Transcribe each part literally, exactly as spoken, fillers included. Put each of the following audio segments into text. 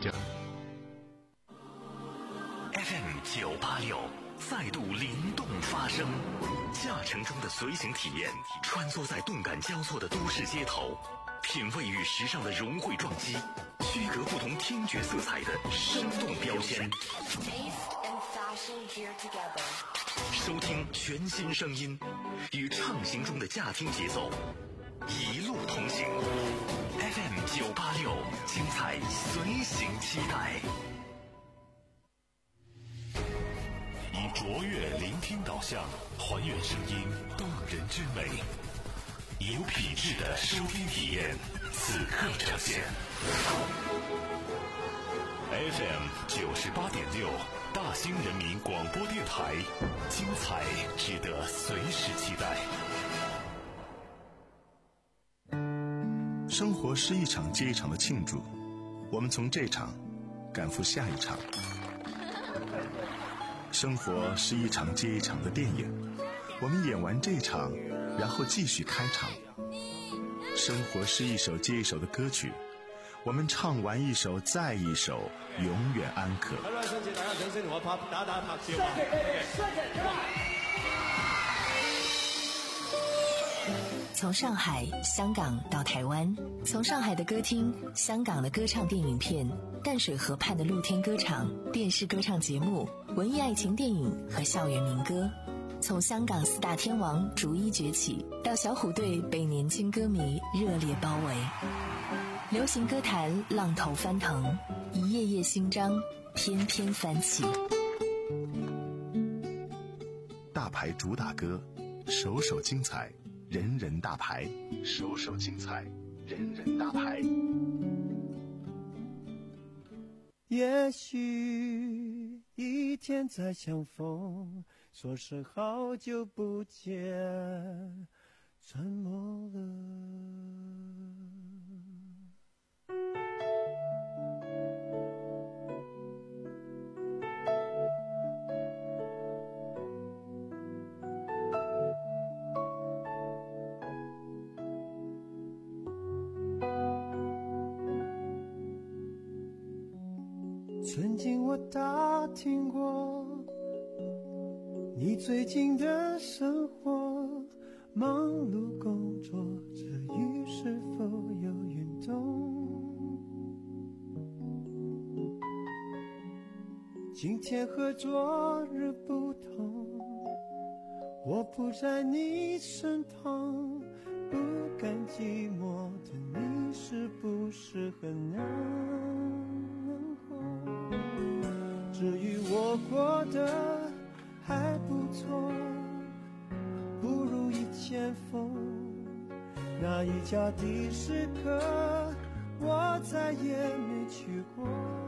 就 F M 九八六再度灵动发声，驾乘中的随行体验，穿梭在动感交错的都市街头，品味与时尚的融汇撞击，区隔不同听觉色彩的生动标签。收听全新声音，与畅行中的驾听节奏，一路同行。F M 九八六，精彩随行期待。以卓越聆听导向，还原声音动人之美，以有品质的收听体验，此刻呈现。F M 九十八点六，大兴人民广播电台，精彩值得随时期待。 生活是一场接一场的庆祝，我们从这场赶赴下一场。生活是一场接一场的电影，我们演完这场，然后继续开场。生活是一首接一首的歌曲，我们唱完一首再一首，永远安可。 从上海、香港到台湾，从上海的歌厅、香港的歌唱电影片、淡水河畔的露天歌场、电视歌唱节目、文艺爱情电影和校园民歌，从香港四大天王逐一崛起，到小虎队被年轻歌迷热烈包围。流行歌坛浪头翻腾，一页页新章翩翩翻起。 大牌主打歌，首首精彩，人人大牌，首首精彩，人人大牌。 也许一天再相逢，说是好久不见，沉默了。曾经我打听过你最近的生活，忙碌工作之余是否有运动？今天和昨日不同，我不在你身旁，不甘寂寞的你是不是很难过？至于我过得还不错，不如意前锋，那一家的士客我再也没去过。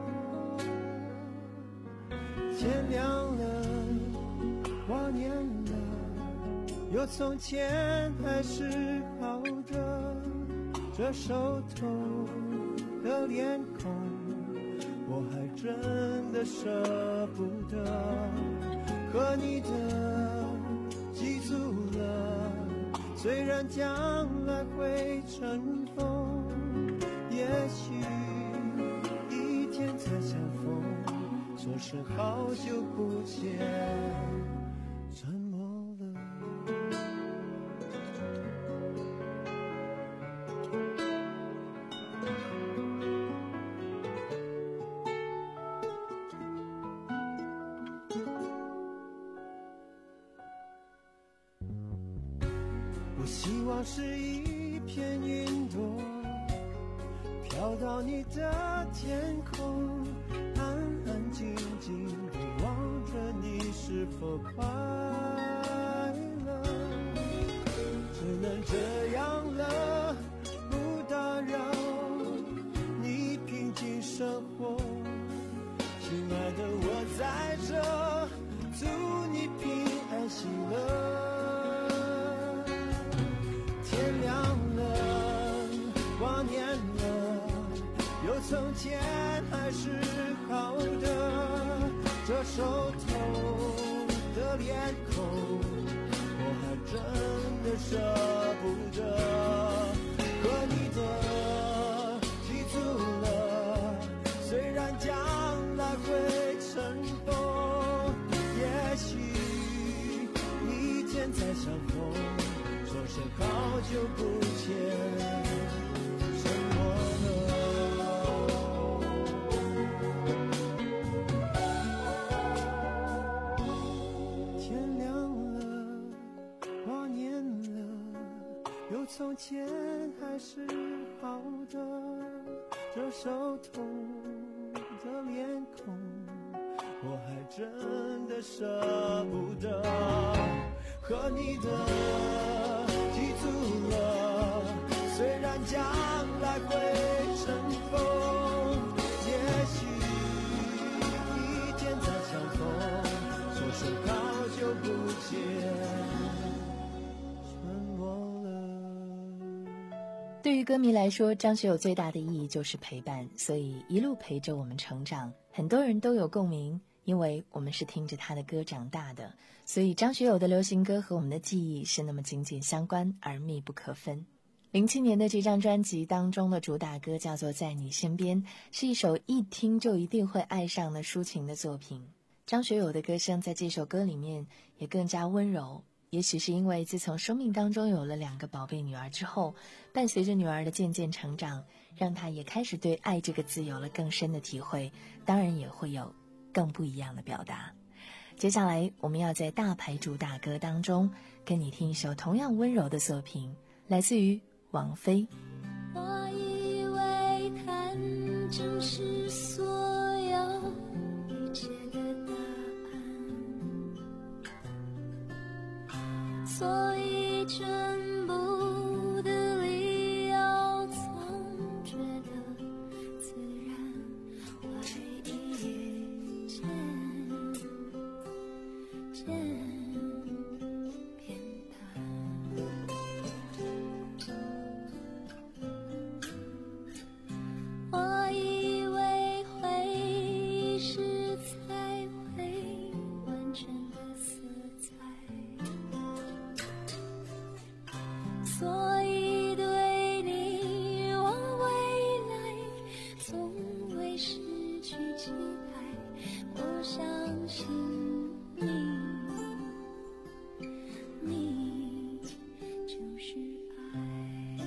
天亮了，我念了，有从前还是好的，这熟透的脸孔我还真的舍不得，可你的记住了，虽然将来会尘封，也许一天再相逢，说是好久不见，沉默了。希望是一片云朵飘到你的天空，安安静静地望着你是否快乐，只能这样了，不打扰你平静生活。亲爱的，我在这，祝你平安喜乐。天亮了，挂念了，有从前还是好的，这熟透的脸孔我还真的舍不得，可你的记住了，虽然然将来会尘封，也许一天再相逢，说声好久不见，沉默了。天亮了，花年了，有从前还是好的，这手痛的脸孔，我还真的舍不得，和你的记住了，虽然将来会尘封，也许一天再相逢，说声好久不见，沉默了。 对于歌迷来说，张学友最大的意义就是陪伴，所以一路陪着我们成长。很多人都有共鸣，因为我们是听着他的歌长大的，所以张学友的流行歌和我们的记忆是那么紧紧相关而密不可分。零七年的这张专辑当中的主打歌叫做《在你身边》，是一首一听就一定会爱上的抒情的作品。张学友的歌声在这首歌里面也更加温柔，也许是因为自从生命当中有了两个宝贝女儿之后，伴随着女儿的渐渐成长，让他也开始对爱这个字有了更深的体会，当然也会有更不一样的表达。接下来我们要在大牌主打歌当中跟你听一首同样温柔的作品，来自于王菲。 我以为看正是所有一切的答案，所以全部的理由总觉得自然，怀疑也渐渐变淡。我以为回忆是才会完全的色彩，所以对你我未来从未失去期待。我相信你，你就是爱。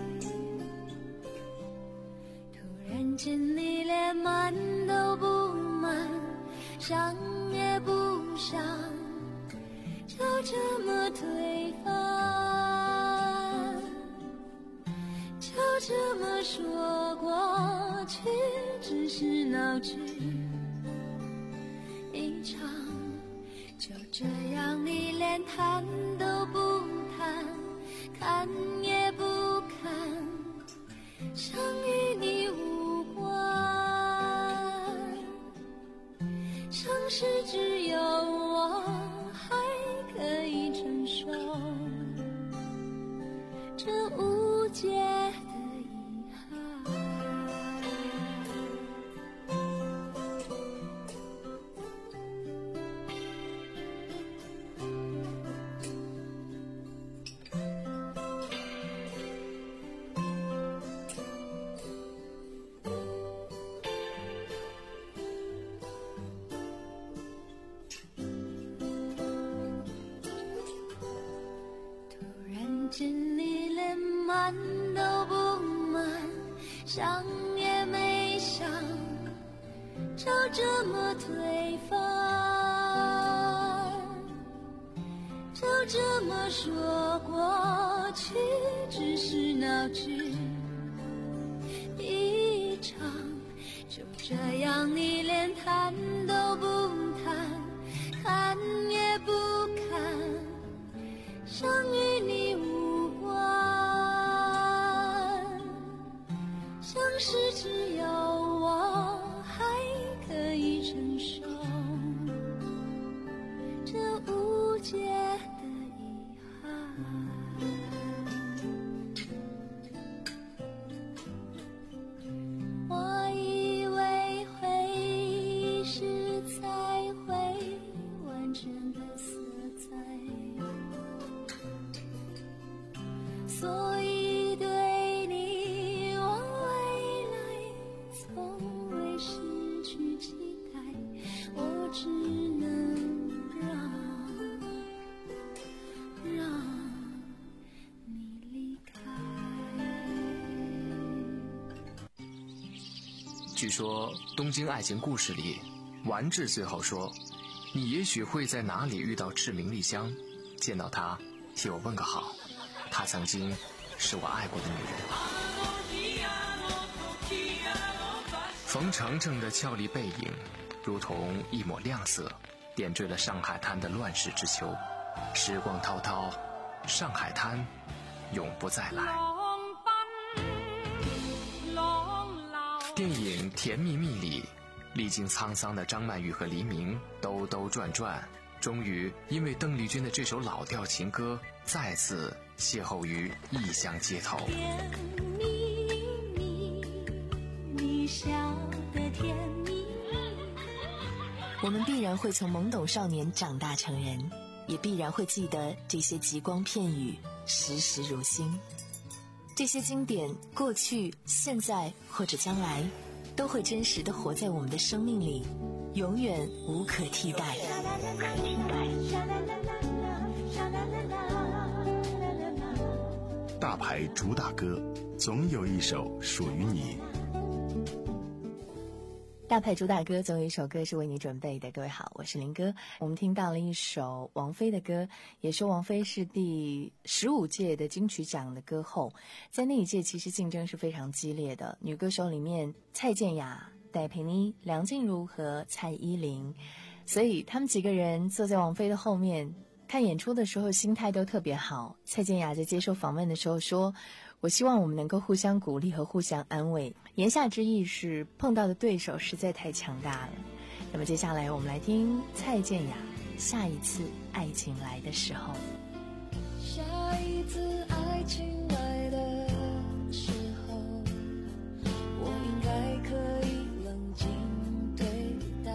突然间你连满都不满，想也不想，就这么推翻，就这么说过去只是闹剧一场，就这样你连谈都不谈，看也不看，像与你无关，像是只有我还可以承受这无解的遗憾。见你连满都不满，想也没想，就这么推翻，就这么说过去只是闹剧一场，就这样你连谈都不谈，看也不看，像与你无关，像是只有我还可以承受这无解的遗憾。我以为回忆是才会完全的据说东京爱情故事里，丸治最后说，你也许会在哪里遇到赤名莉香，见到她替我问个好，她曾经是我爱过的女人。冯程程的俏丽背影如同一抹亮色，点缀了上海滩的乱世之秋。时光滔滔，上海滩永不再来。电影《甜蜜蜜》里，历经沧桑的张曼玉和黎明兜兜转转，终于因为邓丽君的这首老调情歌再次邂逅于异乡街头。 甜蜜蜜，你笑得甜蜜蜜。 我们必然会从懵懂少年长大成人，也必然会记得这些极光片语，时时如新。这些经典，过去、现在或者将来，都会真实地活在我们的生命里，永远无可替代。 大牌主打歌，总有一首属于你。 大牌主打歌总有一首歌是为你准备的。各位好，我是林哥。我们听到了一首王菲的歌，也说王菲是第十五届的金曲奖的歌后。在那一届其实竞争是非常激烈的，女歌手里面蔡健雅、戴佩妮、梁静茹和蔡依林，所以他们几个人坐在王菲的后面，看演出的时候心态都特别好。蔡健雅在接受访问的时候说，我希望我们能够互相鼓励和互相安慰，言下之意是碰到的对手实在太强大了。那么接下来我们来听蔡健雅下一次爱情来的时候。 下一次爱情来的时候，我应该可以冷静对待，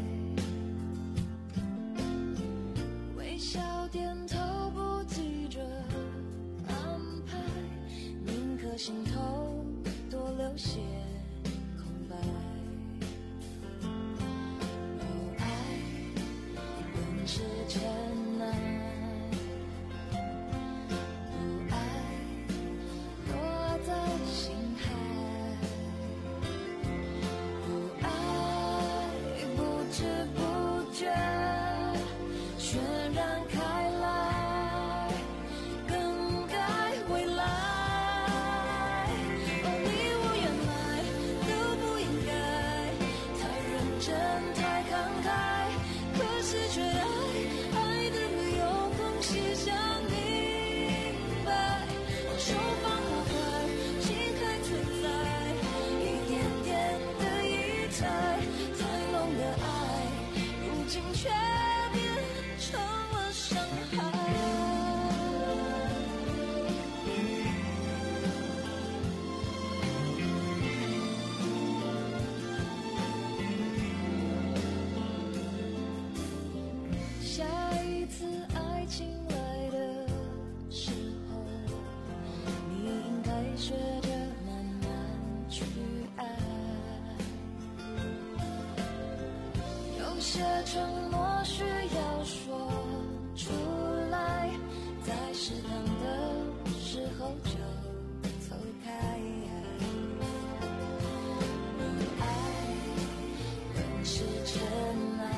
微笑点头不急着安排，宁可心头多留些空白。有爱本是真爱，不爱落在心海，不爱不知不觉渲染开来，更改未来。哦，你我原来都不应该太认真太慷慨，可是却爱爱的有空隙想明白，往手放花开，心还存在，一点点的遗猜，太浓的爱如今却变成了伤害。下一次爱情来的时候，你应该学着慢慢去爱。有些承诺需要说出来，在适当的时候就走开。不爱本是真爱，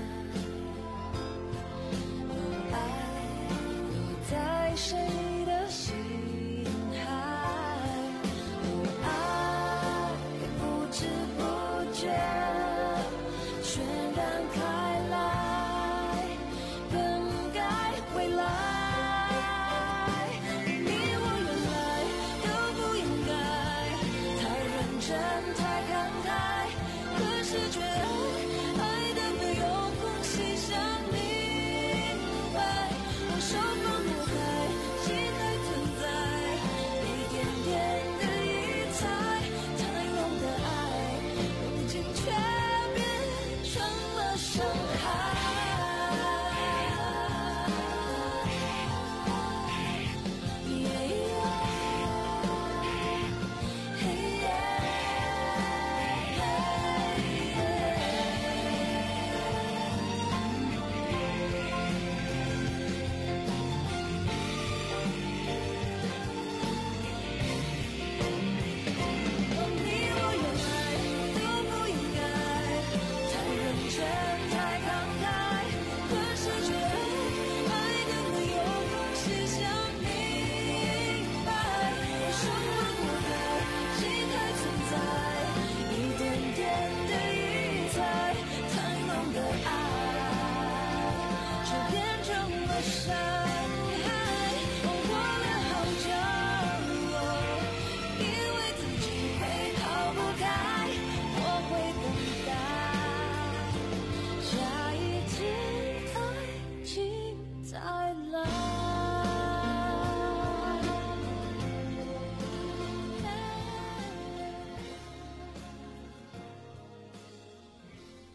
不爱落在谁的心海，不爱不知不觉渲染开来，更改未来。你我原来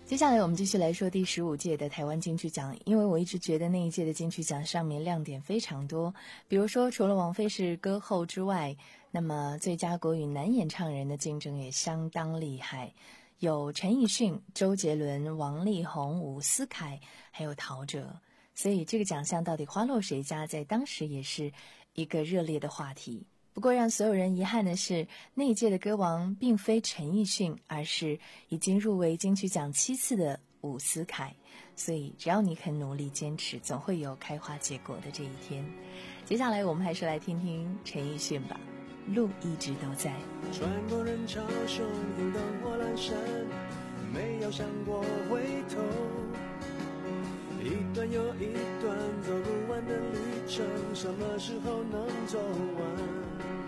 接下来我们继续来说第十五届的台湾金曲奖，因为我一直觉得那一届的金曲奖上面亮点非常多，比如说除了王菲是歌后之外，那么最佳国语男演唱人的竞争也相当厉害，有陈奕迅、周杰伦、王力宏、伍思凯还有陶喆，所以这个奖项到底花落谁家，在当时也是一个热烈的话题。不过让所有人遗憾的是，那一届的歌王并非陈奕迅，而是已经入围金曲奖七次的伍思凯。所以只要你肯努力坚持，总会有开花结果的这一天。接下来我们还是来听听陈奕迅吧，路一直都在。 穿过人潮汹涌的火栏山，没有想过回头，一段又一段走不完的旅程，什么时候能走完？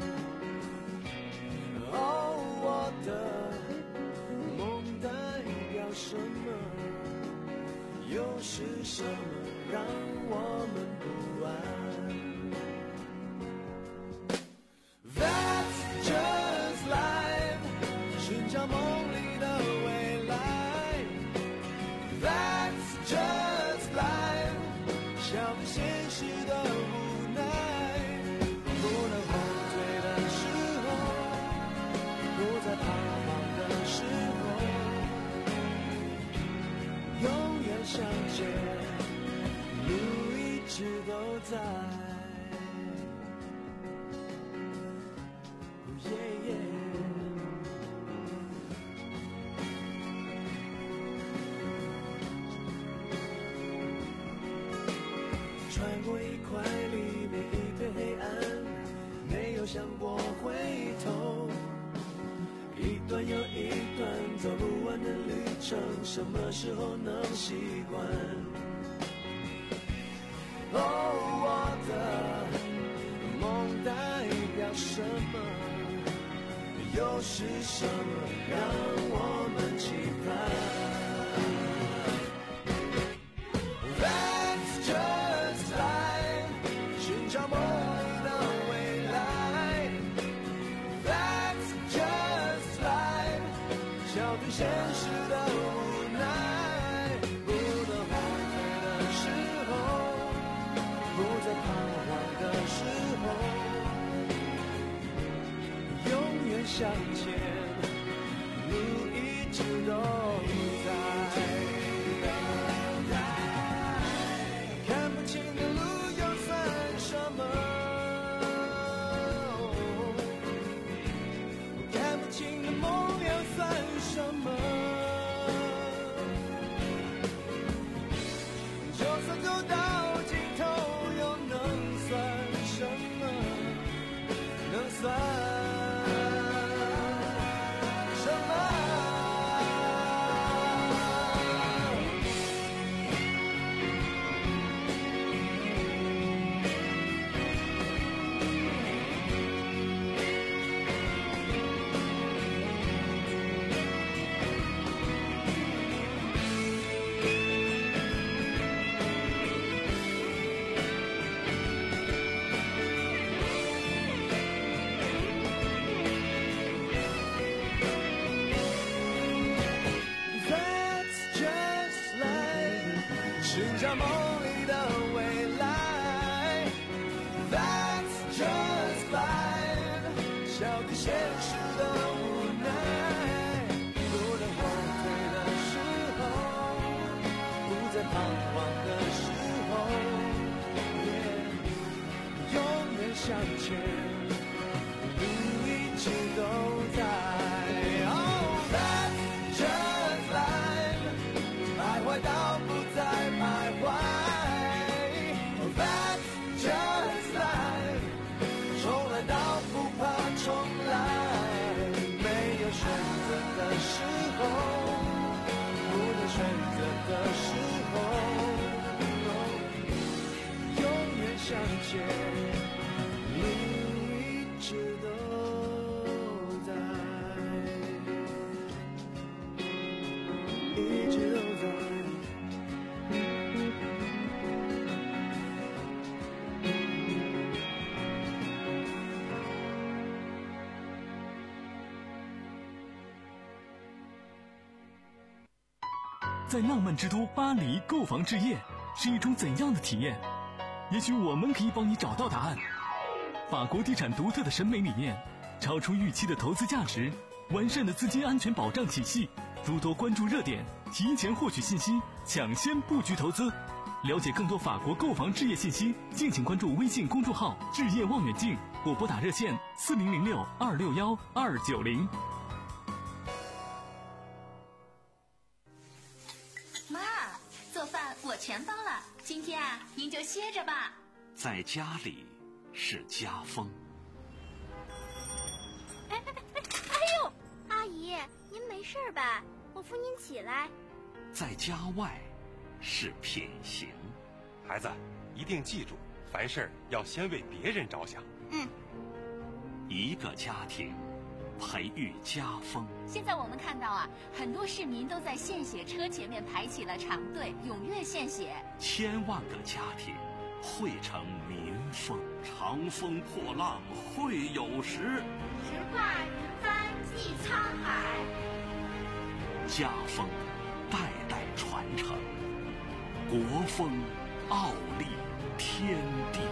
哦，我的梦代表什么？又是什么让我们不安？ That's just life， 寻找梦里的未来。That's just life， 笑对现实的无奈。不能后退的时候，不再彷徨的时候，永远向前，路一直都在。Yeah, yeah. 穿过一块黎明，一片黑暗，没有想过回头，一段又一段走不完的旅程，什么时候能习惯？哦，我的梦代表什么？又是什么让我们期盼？ That's just life， 寻找梦里的未来。That's just life， 笑对现实的无奈。不能后退的时候，不再彷徨的时候。 向前，路一直都在。看不清的路又算什么？看不清的梦又算什么？就算走到尽头，又能算什么？能算？ 寻找梦里的未来 ，That's just life， 笑对现实的无奈。不能后退的时候，不再彷徨的时候， yeah， 永远向前，路一直都在。Oh， that's just life， 徘徊到不再。 徘徊 ，That's just life， 重来到不怕重来，没有选择的时候，不能选择的时候，永远向前，路在浪漫之都巴黎购房置业是一种怎样的体验？也许我们可以帮你找到答案。法国地产独特的审美理念，超出预期的投资价值，完善的资金安全保障体系，诸多关注热点，提前获取信息，抢先布局投资。了解更多法国购房置业信息，敬请关注微信公众号“置业望远镜”或拨打热线四零零六二六幺二九零。 妈，做饭我全包了，今天啊，您就歇着吧。 在家里是家风。 哎哎哎哎呦，阿姨，您没事吧？我扶您起来。 在家外是品行。 孩子，一定记住，凡事要先为别人着想。 嗯。 一个家庭培育家风。 现在我们看到啊，很多市民都在献血车前面排起了长队，踊跃献血。 千万个家庭汇成民风。长风破浪会有时， 直挂云帆济沧海。 家风代代传承，国风傲立天地。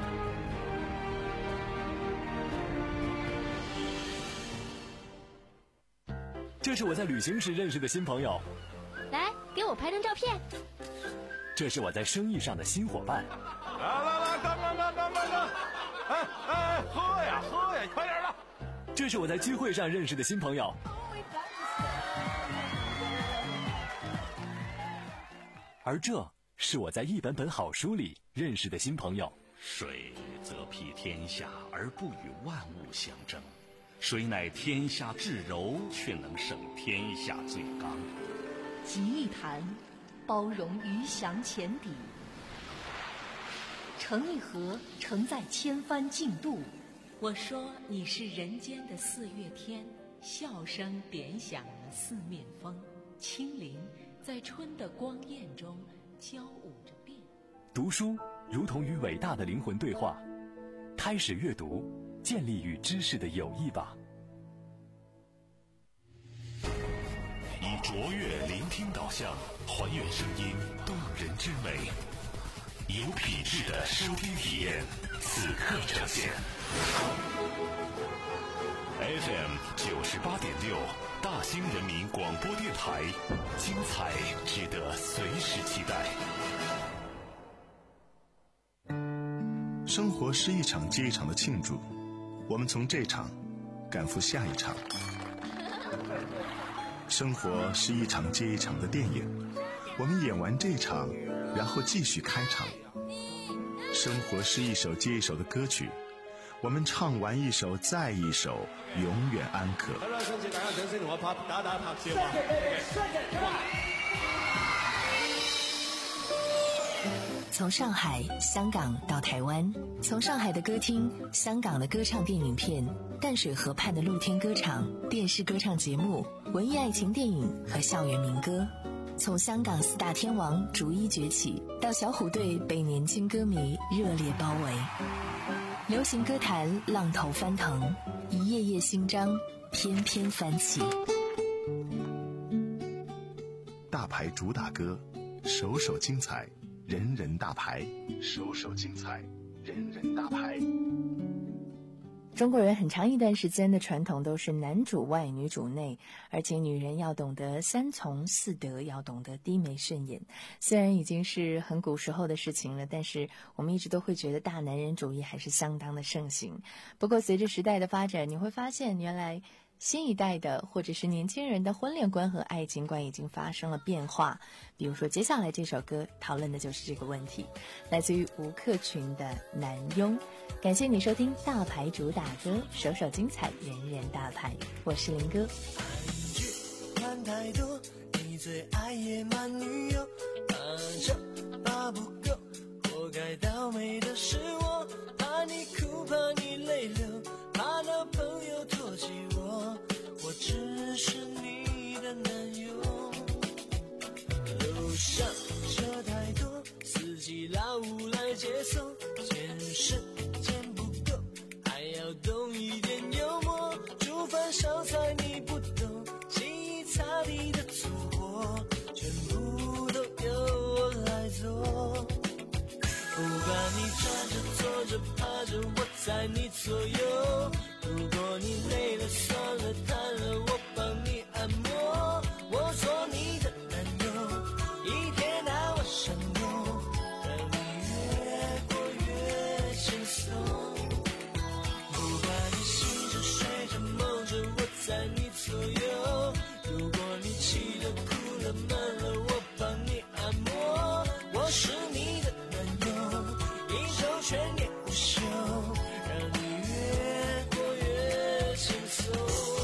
这是我在旅行时认识的新朋友， 来给我拍张照片。 这是我在生意上的新伙伴。 来来来，干干干干干干！哎哎，喝呀喝呀，快点的！ 这是我在聚会上认识的新朋友。而这是我在一本本好书里认识的新朋友。 水则披天下而不与万物相争，谁乃天下至柔，却能胜天下最刚。 吉利谈，包容鱼翔浅底；成一河，承载千帆竞渡。我说你是人间的四月天，笑声点响了四面风，轻灵在春的光艳中交舞着变。 读书如同与伟大的灵魂对话，开始阅读，建立与知识的友谊吧。 以卓越聆听导向，还原声音动人之美，有品质的收听体验，此刻呈现。F M 九十八点六，大兴人民广播电台，精彩值得随时期待。 生活是一场接一场的庆祝，我们从这场赶赴下一场。生活是一场接一场的电影，我们演完这场，然后继续开场。生活是一首接一首的歌曲，我们唱完一首再一首，永远安可。 从上海、香港到台湾，从上海的歌厅、香港的歌唱电影片、淡水河畔的露天歌场、电视歌唱节目、文艺爱情电影和校园民歌，从香港四大天王逐一崛起，到小虎队被年轻歌迷热烈包围。流行歌坛浪头翻腾，一页页新章翩翩翻起。 大牌主打歌，首首精彩，人人大牌，首首精彩，人人大牌。 中国人很长一段时间的传统都是男主外女主内，而且女人要懂得三从四德，要懂得低眉顺眼。虽然已经是很古时候的事情了，但是我们一直都会觉得大男人主义还是相当的盛行。不过随着时代的发展，你会发现原来新一代的或者是年轻人的婚恋观和爱情观已经发生了变化。比如说接下来这首歌讨论的就是这个问题，来自于吴克群的男佣。感谢你收听大牌主打歌，首首精彩，人人大牌。我是林哥。 看太多，你最爱野蛮女友，怕丑怕不够，活该倒霉的是我，怕你哭怕你泪流，怕男朋友唾弃我，我只是你的男友。路上车太多，司机老无来接送，见识见不够，还要懂一点幽默，煮饭烧菜你不懂，洗衣擦地的粗活全部了闷了，我帮你按摩。我是你的男友，一周全年无休，让你越过越轻松。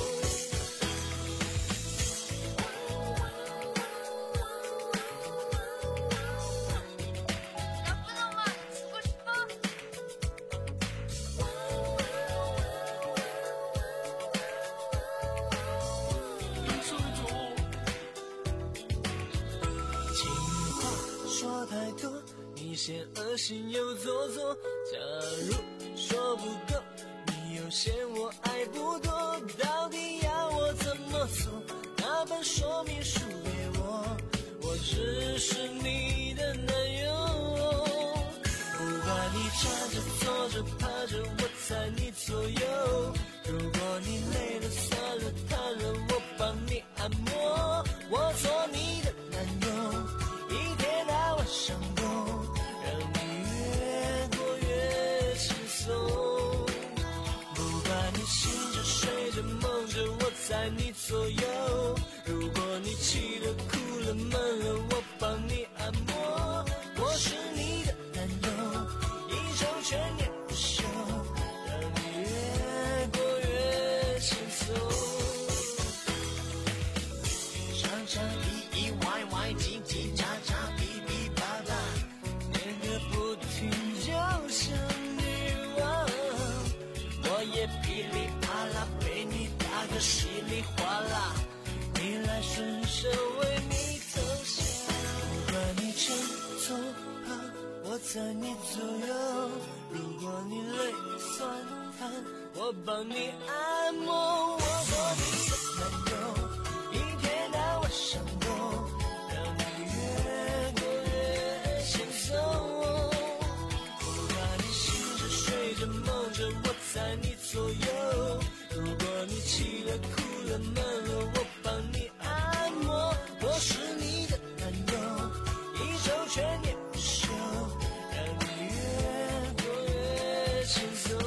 嫌恶心又做作，假如说不够，你又嫌我爱不多，到底要我怎么做？那本说明书给我，我只是你的男友。不管你站着坐着趴着，我在你左右。如果你累了酸了瘫了，我帮你按摩。我做你的男友，一天到晚上播，在你左右，如果你气了哭了闷了，我帮你按摩。我是你的男友，一周全年无休，让你越过越轻松。常常意意外外，叽叽喳喳，哔哔叭叭，念个不停就像女王。我也噼里啪啦被你打个稀里哗啦，逆来顺受为你投降。不管你正左旁，我在你左右。如果你累酸瘫，我帮你按摩。我做你的男友，一天到晚上播，让你越过越轻松。不管你醒着睡着梦着，我在你左右。如果你气了哭了闷了，我帮你按摩。我是你的男友，一周全年无休，让你越过越轻松。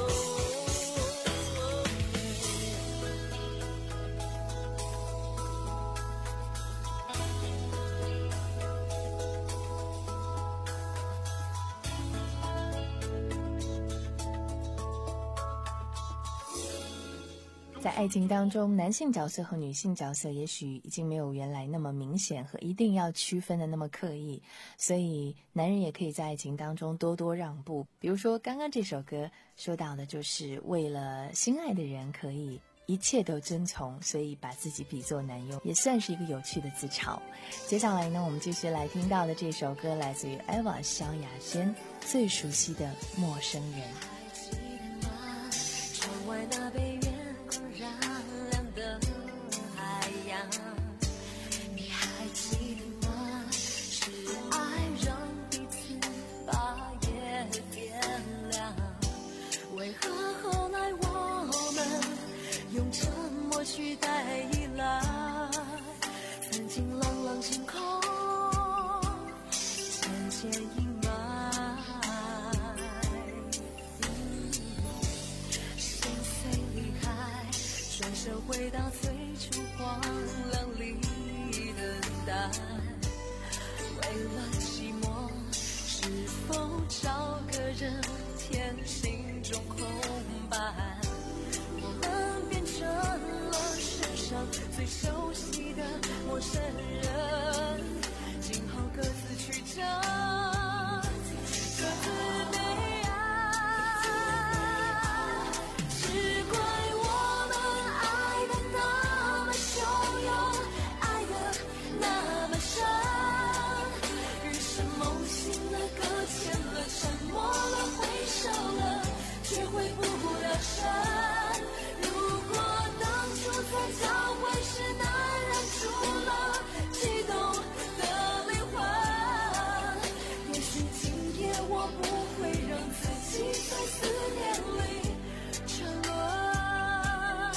在爱情当中，男性角色和女性角色也许已经没有原来那么明显和一定要区分的那么刻意，所以男人也可以在爱情当中多多让步。比如说刚刚这首歌说到的就是为了心爱的人可以一切都遵从，所以把自己比作男友，也算是一个有趣的自嘲。接下来呢，我们继续来听到的这首歌来自于 Eva 萧亚轩最熟悉的陌生人。 窗外那被月光染亮的海洋，你还记得吗？是爱让彼此把夜点亮，为何后来我们用沉默取代依赖？曾经朗朗星空渐渐阴霾，心碎离开，转身回到最初荒凉里等待。为了寂寞，是否找个人填心中空白？我们变成了世上最熟悉的陌生人，今后各自去找各自悲哀。只怪我们爱的那么汹涌，爱的那么深，于是梦醒了，搁浅了，沉默了，回首了，却回不了神。如果当初在交汇时难忍住了悸动的灵魂，也许今夜我不会让自己在思念里沉沦。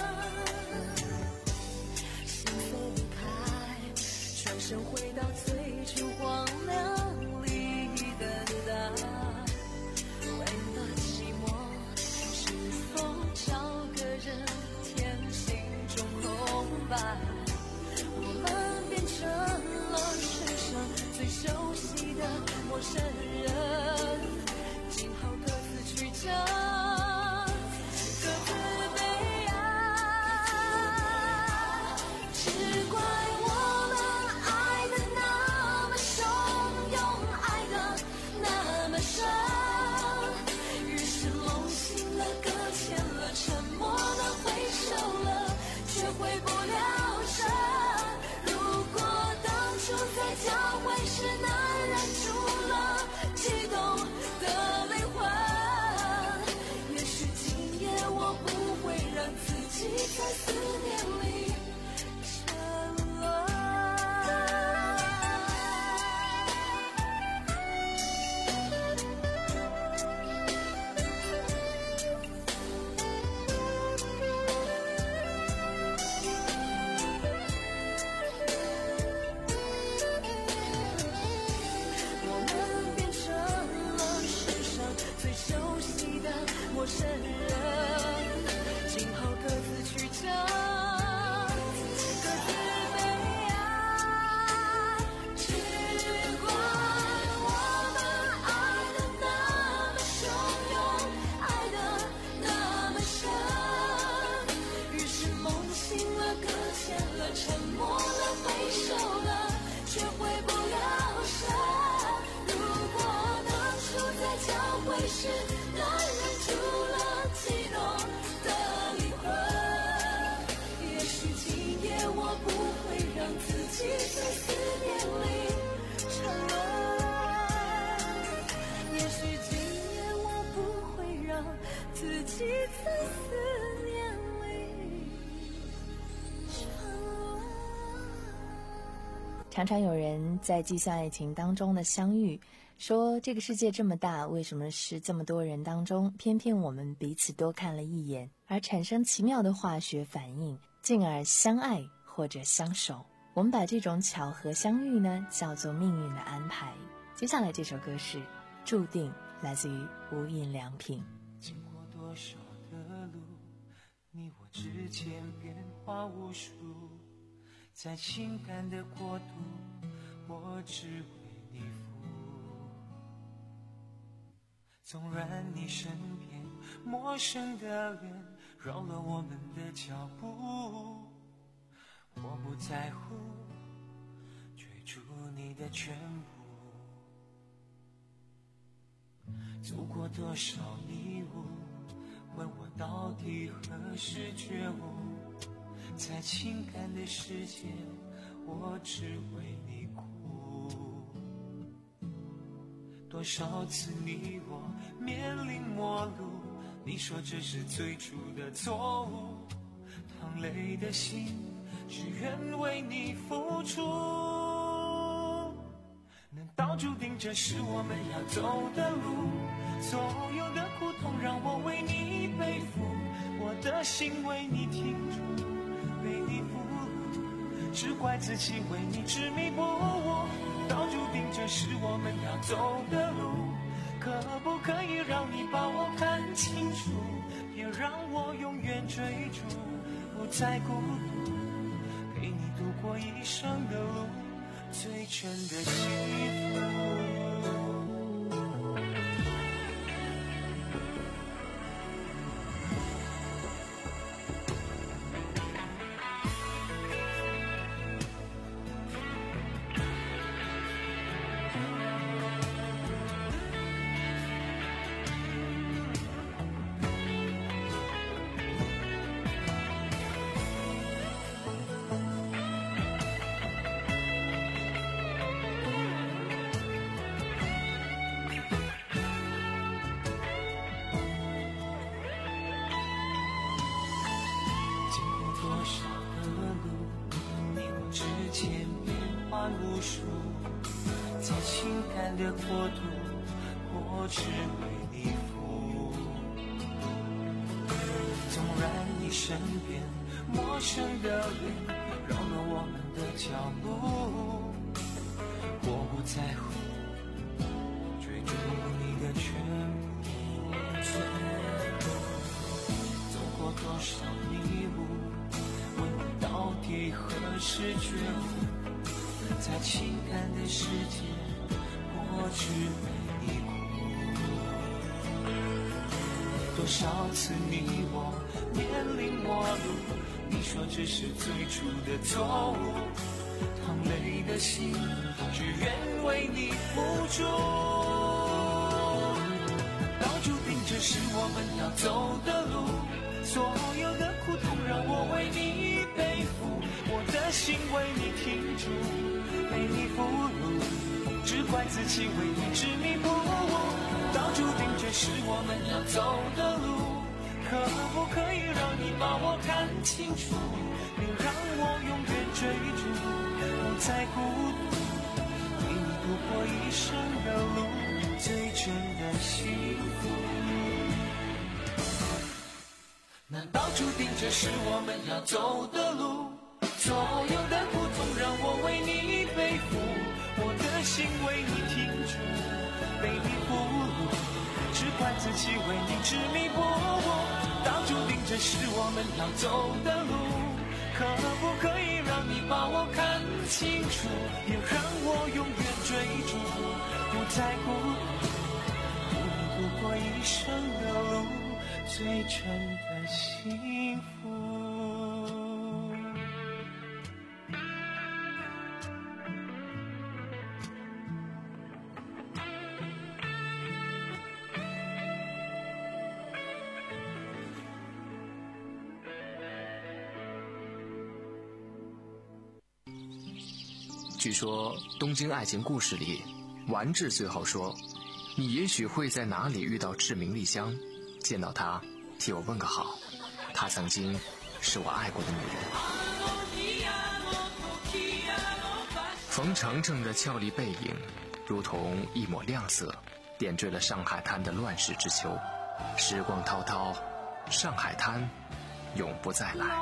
心碎离开，转身回到最初荒凉里等待。为了寂寞，是否找个人填心中空白？我们变成了交汇时难忍住了悸动的灵魂。也许今夜我不会让自己在思念里沉沦。陌生人，今后各自曲折，各自悲哀。只怪我们爱得那么汹涌，爱得那么深，于是梦醒了，搁浅了，沉默了，回首了，却回不了神。如果当初在交汇时难忍住了悸动的灵魂，也许今夜我不会让自己在思念里沉沦。也许今夜我不会让自己在思念里沉沦。 常常有人在计算爱情当中的相遇，说这个世界这么大，为什么是这么多人当中，偏偏我们彼此多看了一眼，而产生奇妙的化学反应，进而相爱或者相守。我们把这种巧合相遇呢，叫做命运的安排。接下来这首歌是《注定》，来自于无印良品。 经过多少的路，你我之间变化无数，在情感的国度，我只为你服。纵然你身边陌生的脸扰了我们的脚步，我不在乎追逐你的全部。走过多少礼物，问我到底何时觉悟，在情感的世界，我只为你哭。多少次你我面临陌路，你说这是最初的错误，淌泪的心只愿为你付出。难道注定这是我们要走的路？所有的苦痛让我为你背负，我的心为你停住，为你俘虏，只怪自己为你执迷不悟。难道注定这是我们要走的路？可不可以让你把我看清楚，别让我永远追逐，不再孤独，陪你度过一生的路，最真的幸福。无数，在情感的国度，我只为你服。纵然你身边陌生的脸扰了我们的脚步，我不在乎追逐你的全部。走过多少迷雾，问你到底何时觉悟，在情感的世界，我只为你哭。多少次你我面临陌路，你说这是最初的错误，淌泪的心只愿为你付出。早注定这是我们要走的路，所有的苦痛让我为你背负，我的心为你停住，被你俘虏，只怪自己为你执迷不悟，早注定这是我们要走的路，可不可以让你把我看清楚，别让我永远追逐，不再孤独，陪你度过一生的路，最真的幸福。难道注定这是我们要走的路？所有的苦痛让我为你背负，我的心为你停住，被你俘虏，只怪自己为你执迷不悟，早注定这是我们要走的路，可不可以让你把我看清楚，也让我永远追逐，不再孤独，陪你度过一生的路，最真的幸福。 据说《东京爱情故事》里，丸治最后说：“你也许会在哪里遇到志明丽香，见到她，替我问个好。她曾经是我爱过的女人。”冯程程的俏丽背影，如同一抹亮色，点缀了上海滩的乱世之秋。时光滔滔，上海滩永不再来。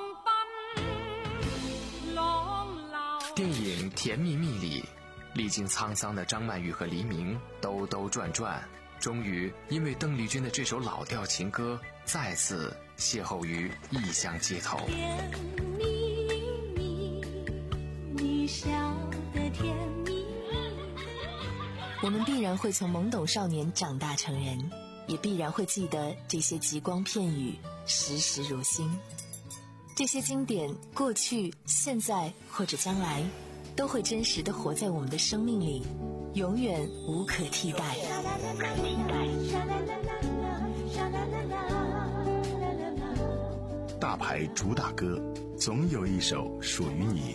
电影《甜蜜蜜》里，历经沧桑的张曼玉和黎明兜兜转转，终于因为邓丽君的这首老调情歌，再次邂逅于异乡街头。 甜蜜蜜，你笑得甜蜜蜜。 我们必然会从懵懂少年长大成人，也必然会记得这些极光片语，时时如新。这些经典，过去、现在或者将来，都会真实地活在我们的生命里，永远无可替代。 大牌主打歌，总有一首属于你。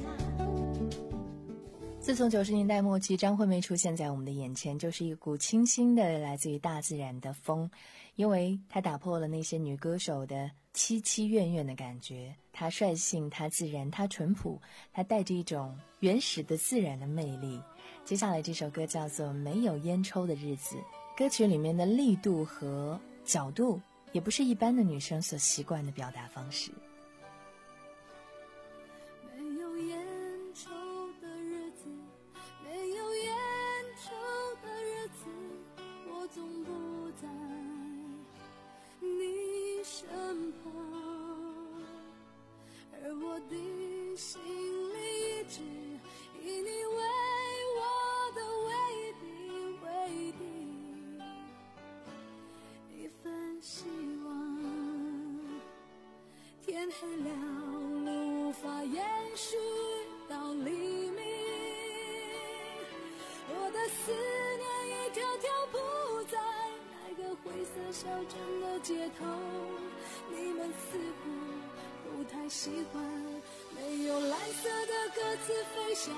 自从九十年代末期张惠妹出现在我们的眼前，就是一股清新的来自于大自然的风，因为她打破了那些女歌手的凄凄怨怨的感觉，她率性，她自然，她淳朴，她带着一种原始的自然的魅力。接下来这首歌叫做《没有烟抽的日子》，歌曲里面的力度和角度也不是一般的女生所习惯的表达方式。 没有烟抽的日子，没有烟抽的日子，我总不在你身旁，而我的心里一直以你为我的唯一唯一一份希望。天黑了，路无法延续到黎明，我的思念一条条铺在那个灰色小镇的街头，你们似乎不太喜欢没有蓝色的鸽子飞翔，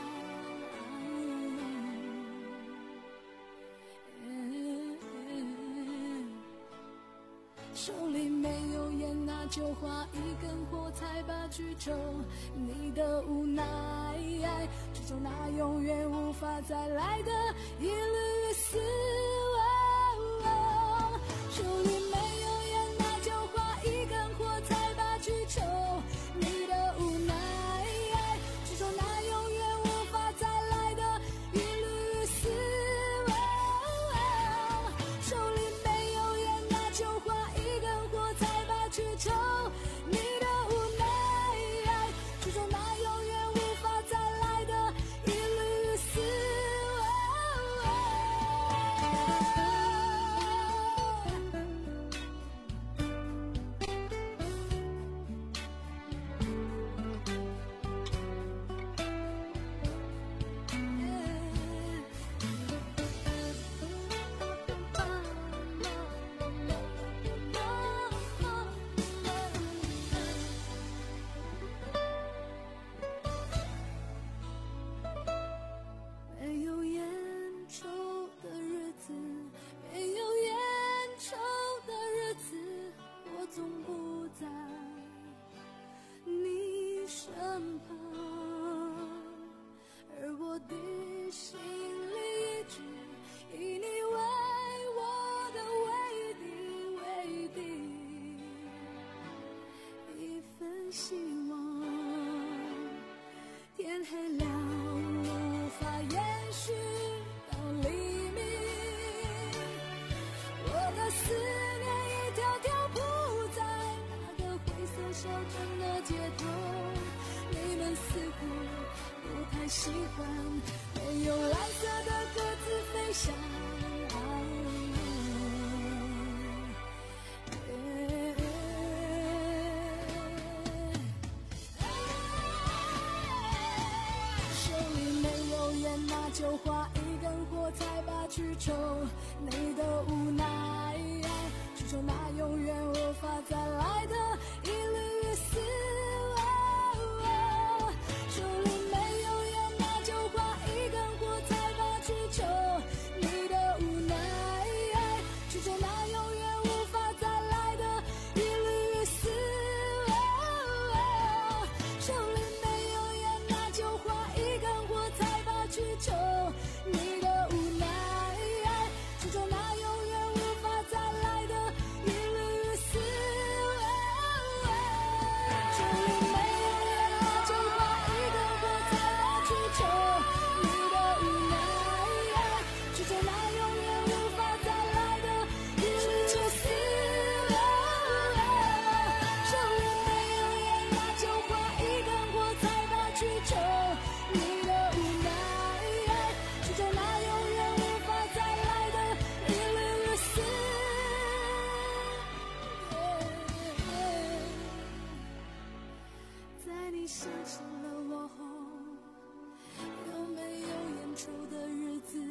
手里没有烟，那就划一根火柴吧去抽，你的无奈，这种那永远无法再来的一缕丝网，手里没有烟，那就划一根火柴吧去抽，你的无奈，这种那永远无法再来的一缕丝网，手里没有烟，那就划一根火柴吧去抽，你的无奈，这种那永远无法再来的一缕丝网。 心里一直以你为我的唯一唯一一份希望。天黑了，无法延续到黎明，我的思念一条条铺在那个灰色小镇的街头，你们似乎不太喜欢没有蓝色的鸽子飞翔。手里没有烟，那就划一根火柴吧，去抽你的无奈，去抽那永远无法再来的一缕丝。手里没有烟，那就划一根火柴吧，去抽你的无奈，去抽那永远无法再来的一缕丝。手里没有烟，那就划一根火柴吧，去抽你的无奈，去抽那永远无法再来的一缕丝。手里没有烟，那就划一根火柴吧，去抽你的无奈，去抽那永远无法再来的一缕丝。手里没有烟，那就划一根火柴吧，去抽你的无奈，去抽那永远无法再来的一缕丝。在你想起了我后，有没有烟抽的日子？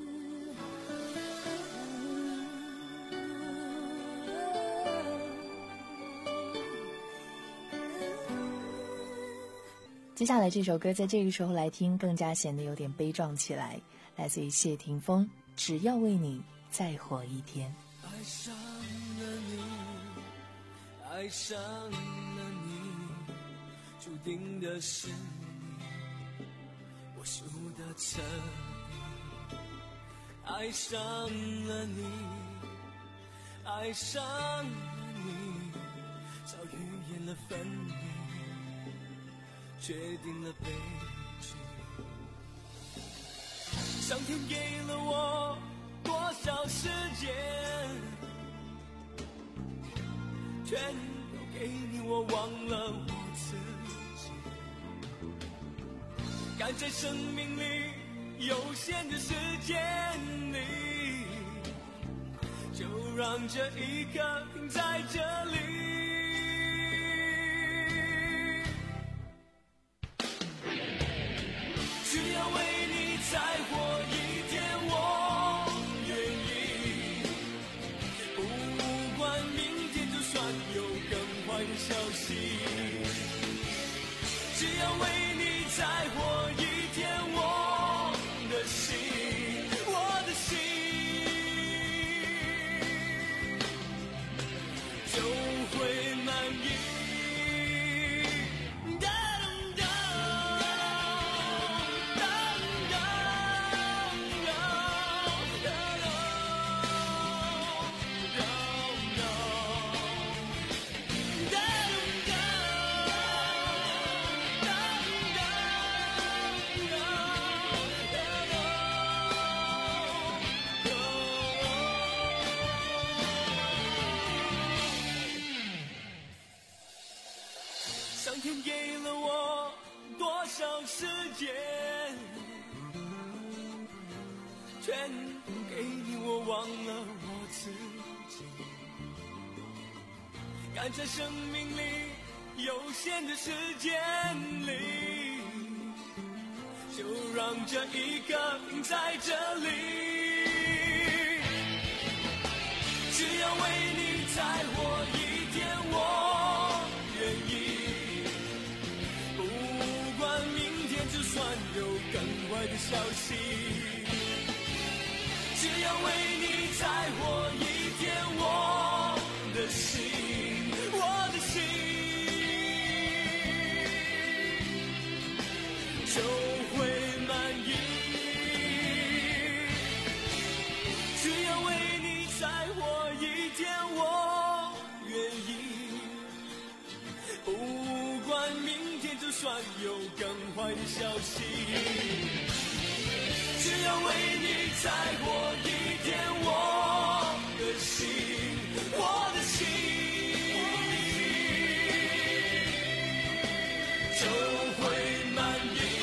接下来这首歌在这个时候来听，更加显得有点悲壮起来，来自于谢霆锋，只要为你再活一天。 爱上了你，爱上了你，注定的是你，我输得彻底。爱上了你，爱上了你，早预言了分离，决定了悲剧。上天给了我多少时间，全都给你，我忘了我自己。赶在生命里有限的时间里，就让这一刻停在这里。只要为你再活一天，我愿意。不管明天就算有更坏的消息，只要为你再活一天，我的心，我的心就会满意。上天给了我多少时间，全都给你，我忘了我自己。赶在生命里有限的时间里，就让这一刻停在这里。只要为你再活一天，我愿意。不管明天就算有更坏的消息，只要为你再活一天，我的心，我的心就会满意。 有更坏的消息。只要为你再活一天，我的心，我的心就会满意。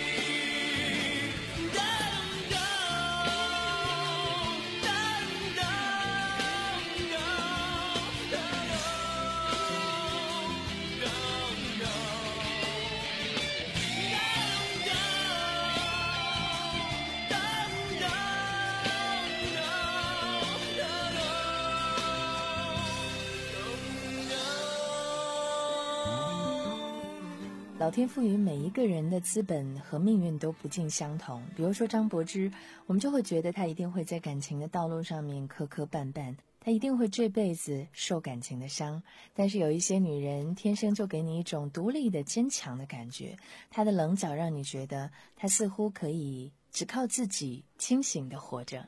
老天赋予每一个人的资本和命运都不尽相同。比如说张柏芝，我们就会觉得她一定会在感情的道路上面磕磕绊绊，她一定会这辈子受感情的伤。但是有一些女人天生就给你一种独立的坚强的感觉，她的棱角让你觉得她似乎可以只靠自己清醒地活着。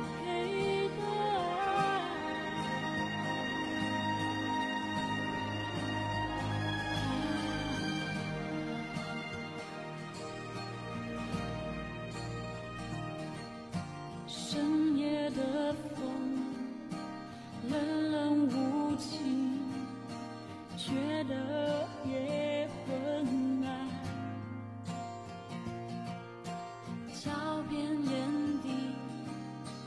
深夜的风冷冷无情，觉得也昏暗，桥边眼底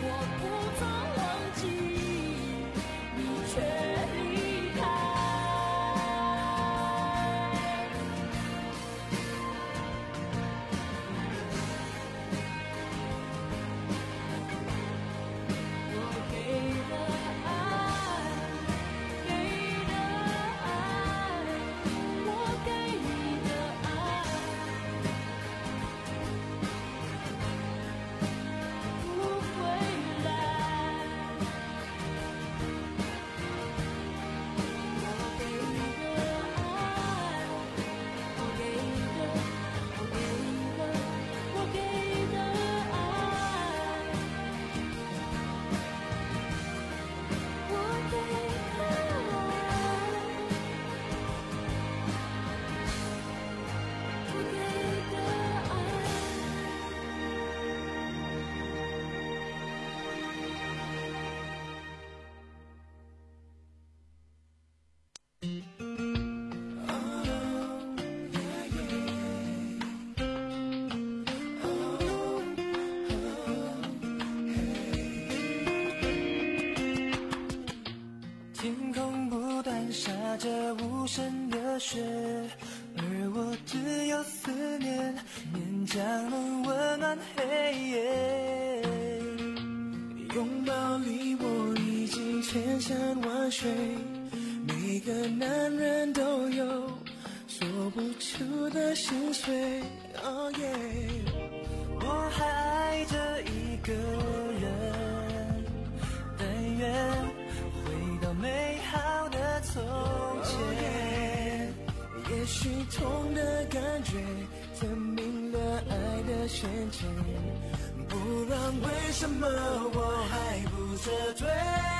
着无声的雪，而我只有思念，勉强能温暖黑夜。拥抱里我已经千山万水，每个男人都有说不出的心碎。Oh yeah， 我还爱着一个人，但愿回到美好的从前。也许痛的感觉证明了爱的深浅，不然为什么我还不撤退？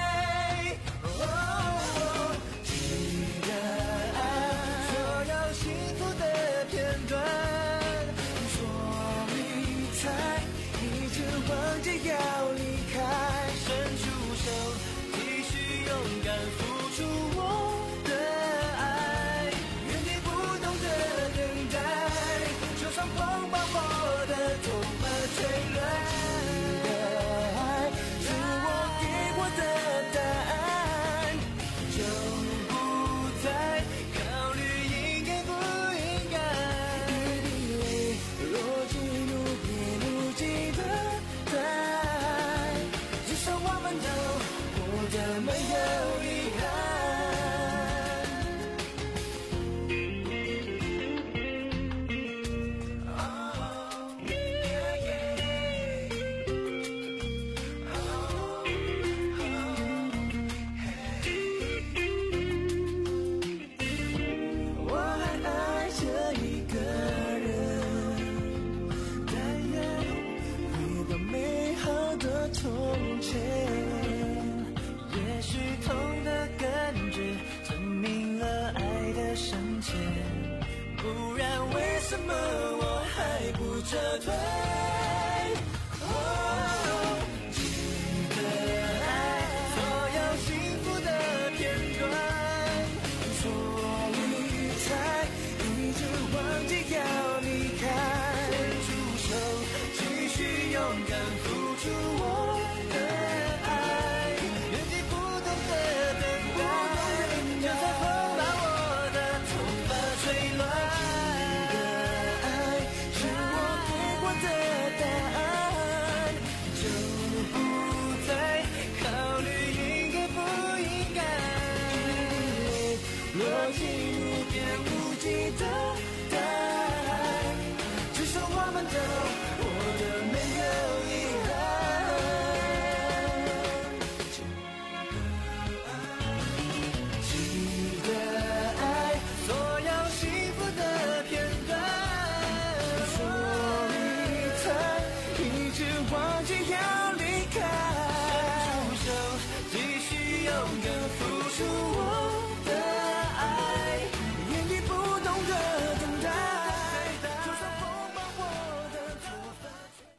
哦，记得爱所有幸福的片段，说你才一直忘记要离开，伸出手继续勇敢付出我的爱，原地不动的等待，就算风把我的头发吹乱。撤退，哦，记得爱所有幸福的片段，所以才一直忘记要离开，伸出手继续勇敢付出我的爱，原地不动的等待，就算风把我的头发吹乱。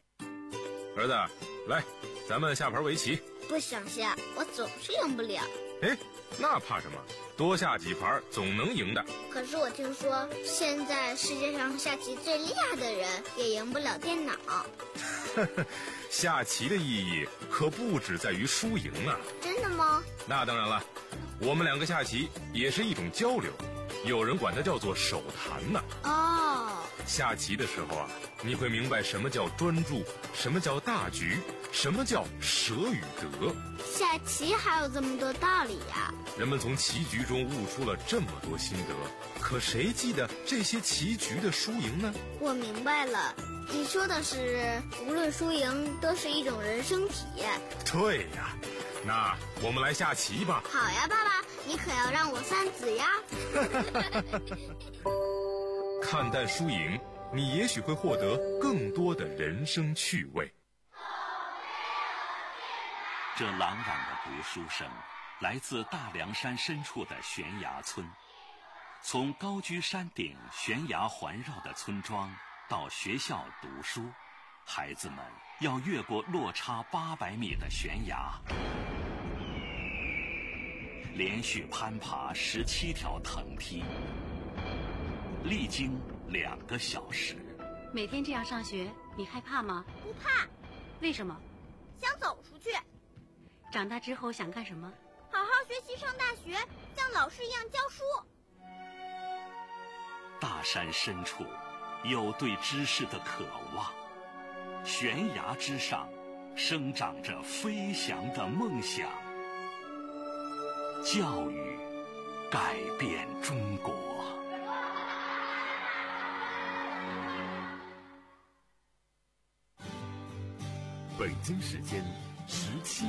儿子，来，咱们下盘围棋。 不想下，我总是赢不了。 哎，那怕什么？多下几盘总能赢的。 可是我听说，现在世界上下棋最厉害的人也赢不了电脑。 下棋的意义可不只在于输赢啊！ 真的吗？ 那当然了，我们两个下棋也是一种交流，有人管它叫做手谈呢。 哦， 下棋的时候啊，你会明白什么叫专注，什么叫大局，什么叫舍与得。 下棋还有这么多道理呀！ 人们从棋局中悟出了这么多心得，可谁记得这些棋局的输赢呢？ 我明白了，你说的是无论输赢都是一种人生体验。 对呀，那我们来下棋吧。 好呀，爸爸，你可要让我三子呀。 看淡输赢，你也许会获得更多的人生趣味。 这朗朗的读书声来自大凉山深处的悬崖村。从高居山顶悬崖环绕的村庄到学校读书，孩子们要越过落差八百米的悬崖，连续攀爬十七条藤梯，历经两个小时。 每天这样上学，你害怕吗？ 不怕。 为什么？ 想走出去。 长大之后想干什么？ 好好学习，上大学，像老师一样教书。 大山深处有对知识的渴望，悬崖之上生长着飞翔的梦想。教育改变中国。 北京时间十七